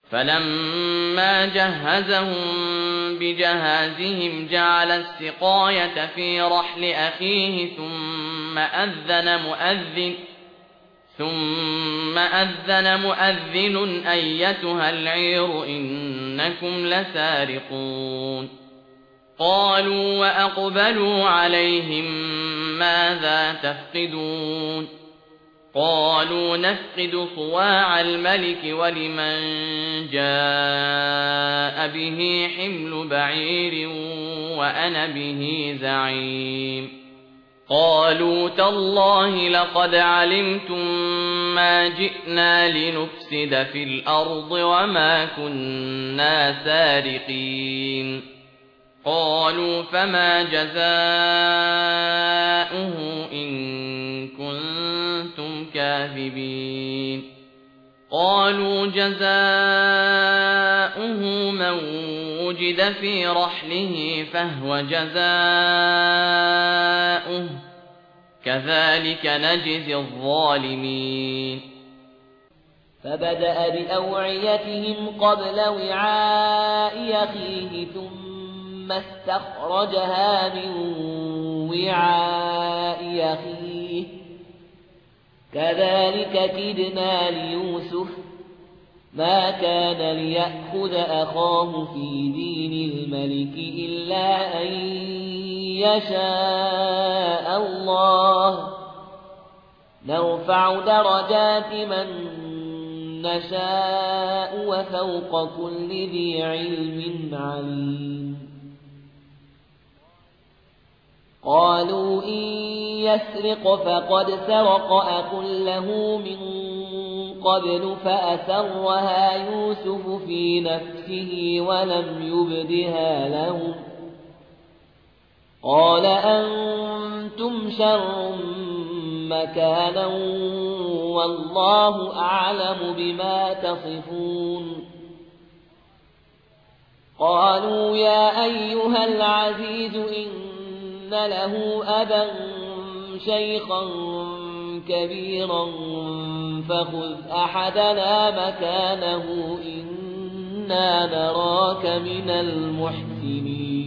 فلما جهزهم بجهازهم جعل السقاية في رحل أخيه ثم أذن مؤذن أيتها العير إنكم لسارقون قالوا وأقبلوا عليهم ماذا تفقدون قالوا نفقد صواع الملك ولمن جاء به حمل بعير وأنا به زعيم قالوا تالله لقد علمتم ما جئنا لنفسد في الأرض وما كنا سارقين قالوا فما جزاؤه إن كنتم كاذبين قالوا جزاؤه من وجد في رحله فهو جزاؤه كذلك نجزي الظالمين فبدأ بأوعيتهم قبل وعاء أخيه ثم استخرجها من وعاء أخيه كذلك كدنا ليوسف ما كان ليأخذ أخاه في دين الملك إلا أن يشاء الله نرفع درجات من نشاء وفوق كل ذي علم عليم قالوا إن يسرق فقد سرق أخ له من قبل فأسرها يوسف في نفسه ولم يبدها لهم قال أنتم شر مكانا والله أعلم بما تصفون قالوا يا أيها العزيز إن له أبا شيخا كبيرا فخذ أحدنا مكانه إنا نراك من المحسنين